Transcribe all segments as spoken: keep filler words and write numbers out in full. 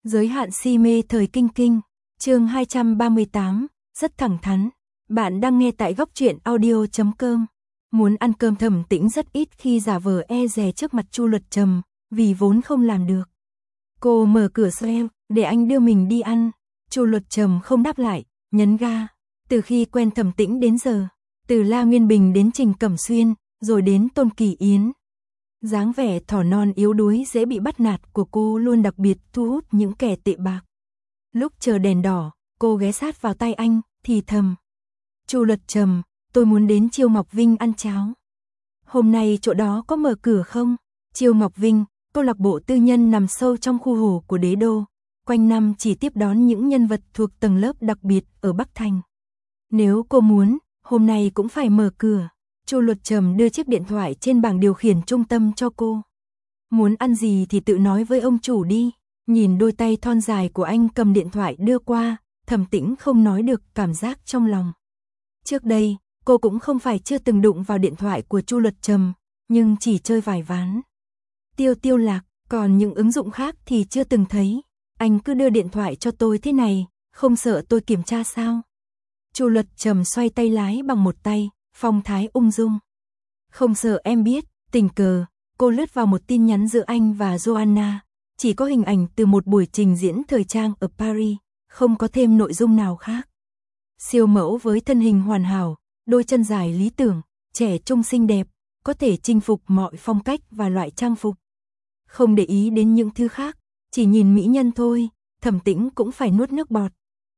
Giới hạn si mê thời kinh kinh, chương hai trăm ba mươi tám, rất thẳng thắn. Bạn đang nghe tại góc truyện audio chấm com. Muốn ăn cơm Thẩm Tĩnh rất ít khi giả vờ e dè trước mặt Chu Luật Trầm, vì vốn không làm được. Cô mở cửa xe, để anh đưa mình đi ăn. Chu Luật Trầm không đáp lại, nhấn ga. Từ khi quen Thẩm Tĩnh đến giờ, từ La Nguyên Bình đến Trình Cẩm Xuyên, rồi đến Tôn Kỳ Yến, dáng vẻ thỏ non yếu đuối dễ bị bắt nạt của cô luôn đặc biệt thu hút những kẻ tệ bạc. Lúc chờ đèn đỏ, cô ghé sát vào tay anh, thì thầm: Chu Luật Trầm, tôi muốn đến Chiêu Ngọc Vinh ăn cháo. Hôm nay chỗ đó có mở cửa không? Chiêu Ngọc Vinh, câu lạc bộ tư nhân nằm sâu trong khu hồ của đế đô, quanh năm chỉ tiếp đón những nhân vật thuộc tầng lớp đặc biệt ở Bắc Thành. Nếu cô muốn, hôm nay cũng phải mở cửa. Chu Luật Trầm đưa chiếc điện thoại trên bảng điều khiển trung tâm cho cô. Muốn ăn gì thì tự nói với ông chủ đi. Nhìn đôi tay thon dài của anh cầm điện thoại đưa qua, Thẩm Tĩnh không nói được cảm giác trong lòng. Trước đây, cô cũng không phải chưa từng đụng vào điện thoại của Chu Luật Trầm, nhưng chỉ chơi vài ván. Tiêu tiêu lạc, còn những ứng dụng khác thì chưa từng thấy. Anh cứ đưa điện thoại cho tôi thế này, không sợ tôi kiểm tra sao? Chu Luật Trầm xoay tay lái bằng một tay, phong thái ung dung. Không sợ em biết, tình cờ, cô lướt vào một tin nhắn giữa anh và Joanna, chỉ có hình ảnh từ một buổi trình diễn thời trang ở Paris, không có thêm nội dung nào khác. Siêu mẫu với thân hình hoàn hảo, đôi chân dài lý tưởng, trẻ trung xinh đẹp, có thể chinh phục mọi phong cách và loại trang phục. Không để ý đến những thứ khác, chỉ nhìn mỹ nhân thôi, Thẩm Tĩnh cũng phải nuốt nước bọt.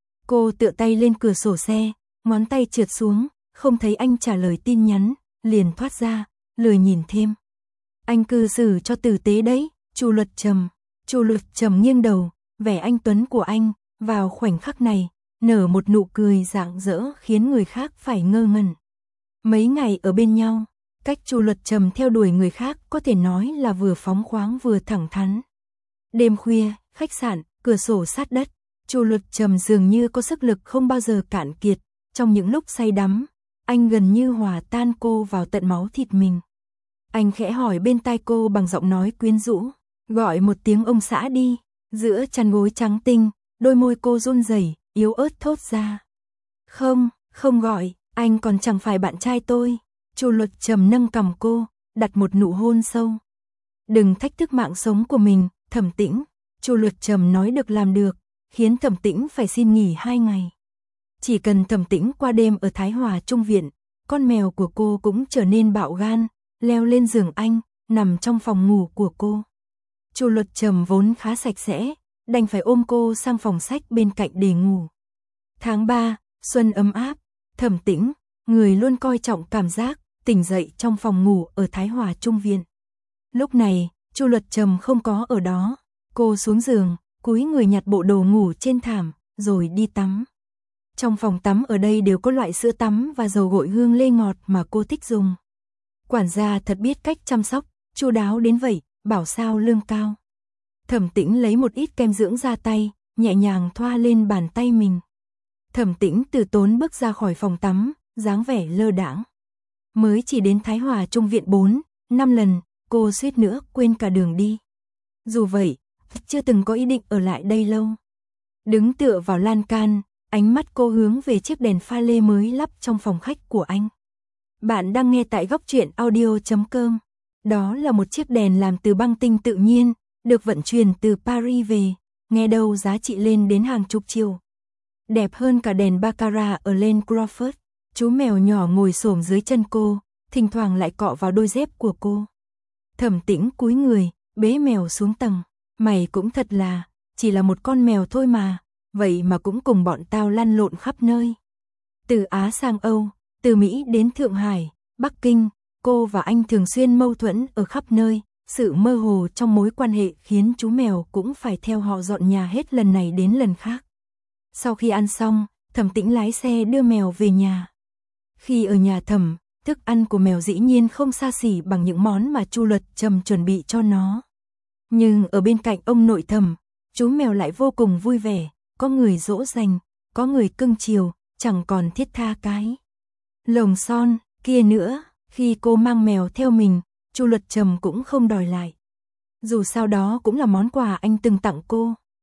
Cô tựa tay lên cửa sổ xe, ngón tay trượt xuống, không thấy anh trả lời tin nhắn, liền thoát ra, lười nhìn thêm. Anh cư xử cho tử tế đấy, Chu Luật Trầm. Chu Luật Trầm nghiêng đầu, vẻ anh tuấn của anh, vào khoảnh khắc này, nở một nụ cười rạng rỡ khiến người khác phải ngơ ngẩn. Mấy ngày ở bên nhau, cách Chu Luật Trầm theo đuổi người khác có thể nói là vừa phóng khoáng vừa thẳng thắn. Đêm khuya, khách sạn, cửa sổ sát đất, Chu Luật Trầm dường như có sức lực không bao giờ cạn kiệt, trong những lúc say đắm, anh gần như hòa tan cô vào tận máu thịt mình. Anh khẽ hỏi bên tai cô bằng giọng nói quyến rũ, gọi một tiếng ông xã đi. Giữa chăn gối trắng tinh, đôi môi cô run rẩy, yếu ớt thốt ra. Không, không gọi, anh còn chẳng phải bạn trai tôi. Chu Luật Trầm nâng cằm cô, đặt một nụ hôn sâu. Đừng thách thức mạng sống của mình, Thẩm Tĩnh. Chu Luật Trầm nói được làm được, khiến Thẩm Tĩnh phải xin nghỉ hai ngày. Chỉ cần Thẩm Tĩnh qua đêm ở Thái Hòa Trung Viện, con mèo của cô cũng trở nên bạo gan, leo lên giường anh, nằm trong phòng ngủ của cô. Chu Luật Trầm vốn khá sạch sẽ, đành phải ôm cô sang phòng sách bên cạnh để ngủ. Tháng ba, xuân ấm áp, Thẩm Tĩnh, người luôn coi trọng cảm giác, tỉnh dậy trong phòng ngủ ở Thái Hòa Trung Viện. Lúc này, Chu Luật Trầm không có ở đó, cô xuống giường, cúi người nhặt bộ đồ ngủ trên thảm, rồi đi tắm. Trong phòng tắm ở đây đều có loại sữa tắm và dầu gội hương lê ngọt mà cô thích dùng. Quản gia thật biết cách chăm sóc, chu đáo đến vậy, bảo sao lương cao. Thẩm Tĩnh lấy một ít kem dưỡng da tay, nhẹ nhàng thoa lên bàn tay mình. Thẩm Tĩnh từ tốn bước ra khỏi phòng tắm, dáng vẻ lơ đãng. Mới chỉ đến Thái Hòa Trung Viện bốn, năm lần, cô suýt nữa quên cả đường đi. Dù vậy, chưa từng có ý định ở lại đây lâu. Đứng tựa vào lan can, ánh mắt cô hướng về chiếc đèn pha lê mới lắp trong phòng khách của anh. Bạn đang nghe tại góc truyện audio chấm com. Đó là một chiếc đèn làm từ băng tinh tự nhiên, được vận chuyển từ Paris về, nghe đâu giá trị lên đến hàng chục triệu. Đẹp hơn cả đèn baccarat ở Lane Crawford. Chú mèo nhỏ ngồi xổm dưới chân cô, thỉnh thoảng lại cọ vào đôi dép của cô. Thẩm Tĩnh cúi người, bế mèo xuống tầng. Mày cũng thật là, chỉ là một con mèo thôi mà, vậy mà cũng cùng bọn tao lăn lộn khắp nơi. Từ Á sang Âu, từ Mỹ đến Thượng Hải, Bắc Kinh, cô và anh thường xuyên mâu thuẫn ở khắp nơi. Sự mơ hồ trong mối quan hệ khiến chú mèo cũng phải theo họ dọn nhà hết lần này đến lần khác. Sau khi ăn xong, Thẩm Tĩnh lái xe đưa mèo về nhà. Khi ở nhà Thẩm, thức ăn của mèo dĩ nhiên không xa xỉ bằng những món mà Chu Luật Trầm chuẩn bị cho nó. Nhưng ở bên cạnh ông nội Thẩm, chú mèo lại vô cùng vui vẻ, có người dỗ dành, có người cưng chiều, chẳng còn thiết tha cái lồng son kia nữa. Khi cô mang mèo theo mình, Chu Luật Trầm cũng không đòi lại. Dù sao đó cũng là món quà anh từng tặng cô.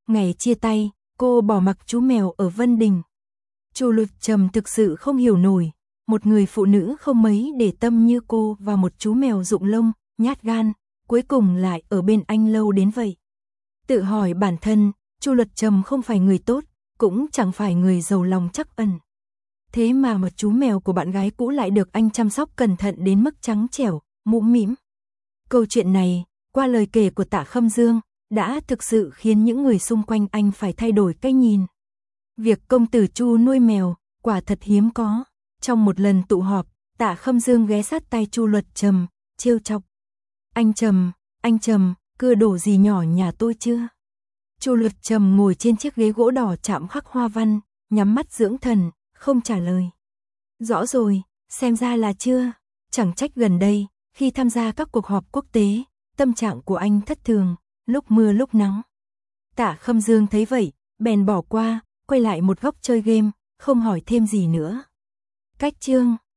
Ngày chia tay, cô bỏ mặc chú mèo ở Vân Đình. Chu Luật Trầm thực sự không hiểu nổi, một người phụ nữ không mấy để tâm như cô và một chú mèo rụng lông, nhát gan, cuối cùng lại ở bên anh lâu đến vậy. Tự hỏi bản thân, Chu Luật Trầm không phải người tốt, cũng chẳng phải người giàu lòng trắc ẩn. Thế mà một chú mèo của bạn gái cũ lại được anh chăm sóc cẩn thận đến mức trắng trẻo, mũm mĩm. Câu chuyện này, qua lời kể của Tạ Khâm Dương, đã thực sự khiến những người xung quanh anh phải thay đổi cách nhìn. Việc công tử Chu nuôi mèo, quả thật hiếm có. Trong một lần tụ họp, Tạ Khâm Dương ghé sát tay Chu Luật Trầm, trêu chọc. Anh Trầm, anh Trầm, cưa đổ gì nhỏ nhà tôi chưa? Chu Luật Trầm ngồi trên chiếc ghế gỗ đỏ chạm khắc hoa văn, nhắm mắt dưỡng thần, không trả lời. Rõ rồi, xem ra là chưa. Chẳng trách gần đây, khi tham gia các cuộc họp quốc tế, tâm trạng của anh thất thường, lúc mưa lúc nắng. Tạ Khâm Dương thấy vậy, bèn bỏ qua, quay lại một góc chơi game, không hỏi thêm gì nữa. Cách chương